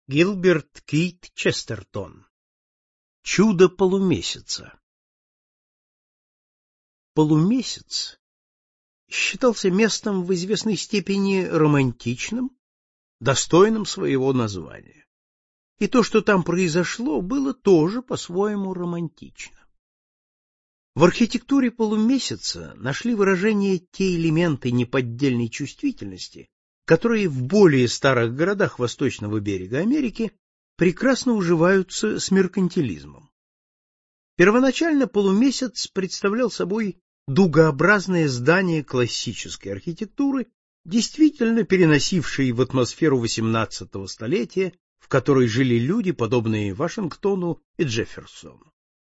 Гилберт Кейт Честертон. Чудо полумесяца. Полумесяц считался местом в известной степени романтичным, достойным своего названия. И то, что там произошло, было тоже по-своему романтично. В архитектуре полумесяца нашли выражение те элементы неподдельной чувствительности, которые в более старых городах восточного берега Америки прекрасно уживаются с меркантилизмом. Первоначально полумесяц представлял собой дугообразное здание классической архитектуры, действительно переносившее в атмосферу XVIII столетия, в которой жили люди, подобные Вашингтону и Джефферсону.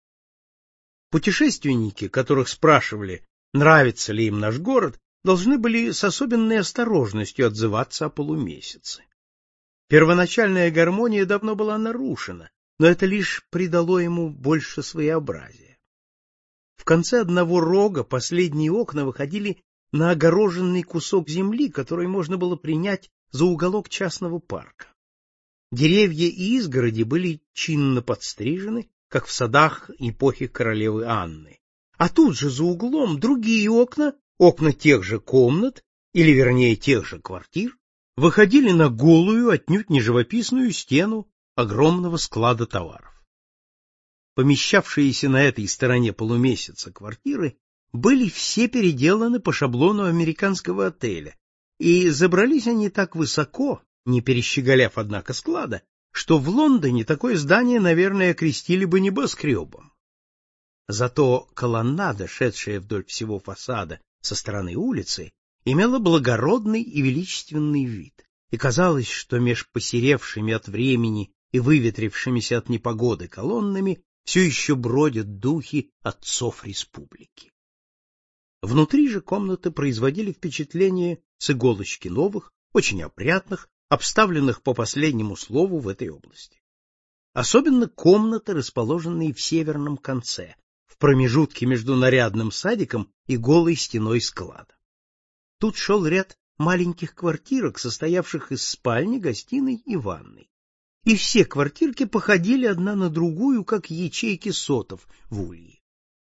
Путешественники, которых спрашивали, нравится ли им наш город, должны были с особенной осторожностью отзываться о полумесяце. Первоначальная гармония давно была нарушена, но это лишь придало ему больше своеобразия. В конце одного рога последние окна выходили на огороженный кусок земли, который можно было принять за уголок частного парка. Деревья и изгороди были чинно подстрижены, как в садах эпохи королевы Анны. А тут же за углом другие окна тех же комнат, или вернее тех же квартир, выходили на голую, отнюдь не живописную стену огромного склада товаров. Помещавшиеся на этой стороне полумесяца квартиры были все переделаны по шаблону американского отеля, и забрались они так высоко, не перещеголяв, однако, склада, что в Лондоне такое здание, наверное, окрестили бы небоскребом. Зато колоннада, шедшая вдоль всего фасада со стороны улицы, имела благородный и величественный вид, и казалось, что меж посеревшими от времени и выветрившимися от непогоды колоннами все еще бродят духи отцов республики. Внутри же комнаты производили впечатление с иголочки новых, очень опрятных, обставленных по последнему слову в этой области. Особенно комнаты, расположенные в северном конце, в промежутке между нарядным садиком и голой стеной склада. Тут шел ряд маленьких квартирок, состоявших из спальни, гостиной и ванной. И все квартирки походили одна на другую, как ячейки сотов в улье.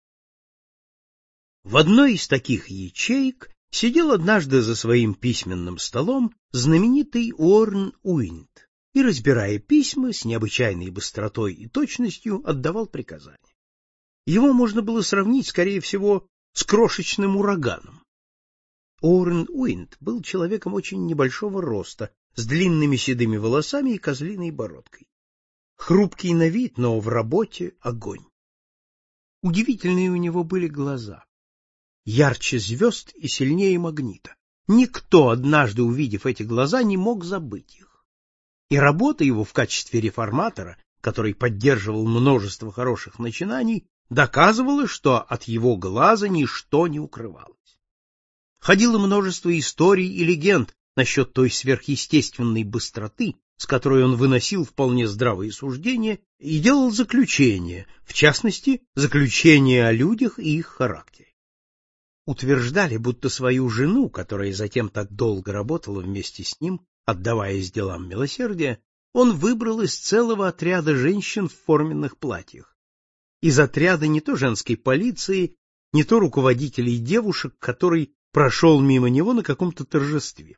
В одной из таких ячеек сидел однажды за своим письменным столом знаменитый Уоррен Уинд и, разбирая письма, с необычайной быстротой и точностью отдавал приказания. Его можно было сравнить, скорее всего, с крошечным ураганом. Уоррен Уинд был человеком очень небольшого роста, с длинными седыми волосами и козлиной бородкой. Хрупкий на вид, но в работе огонь. Удивительные у него были глаза. Ярче звезд и сильнее магнита. Никто, однажды увидев эти глаза, не мог забыть их. И работа его в качестве реформатора, который поддерживал множество хороших начинаний, доказывала, что от его глаза ничто не укрывалось. Ходило множество историй и легенд насчет той сверхъестественной быстроты, с которой он выносил вполне здравые суждения и делал заключения, в частности, заключения о людях и их характере. Утверждали, будто свою жену, которая затем так долго работала вместе с ним, отдаваясь делам милосердия, он выбрал из целого отряда женщин в форменных платьях. Из отряда не то женской полиции, не то руководителей девушек, который прошел мимо него на каком-то торжестве.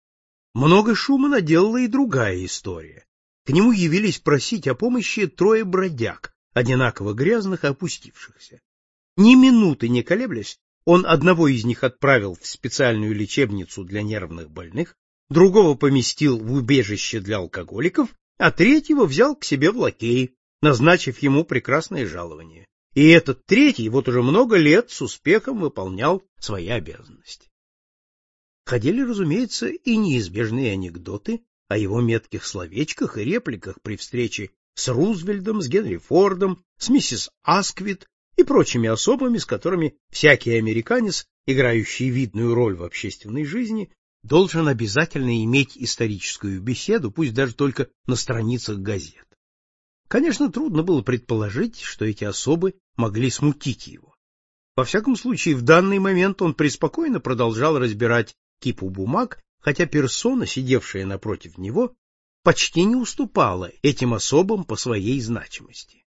Много шума наделала и другая история. К нему явились просить о помощи 3 бродяг, одинаково грязных и опустившихся. Ни минуты не колеблясь, он одного из них отправил в специальную лечебницу для нервных больных, другого поместил в убежище для алкоголиков, а третьего взял к себе в лакеи, назначив ему прекрасное жалование. И этот третий вот уже много лет с успехом выполнял свои обязанности. Ходили, разумеется, и неизбежные анекдоты о его метких словечках и репликах при встрече с Рузвельтом, с Генри Фордом, с миссис Асквит и прочими особами, с которыми всякий американец, играющий видную роль в общественной жизни, должен обязательно иметь историческую беседу, пусть даже только на страницах газет. Конечно, трудно было предположить, что эти особы могли смутить его. Во всяком случае, в данный момент он преспокойно продолжал разбирать кипу бумаг, хотя персона, сидевшая напротив него, почти не уступала этим особам по своей значимости.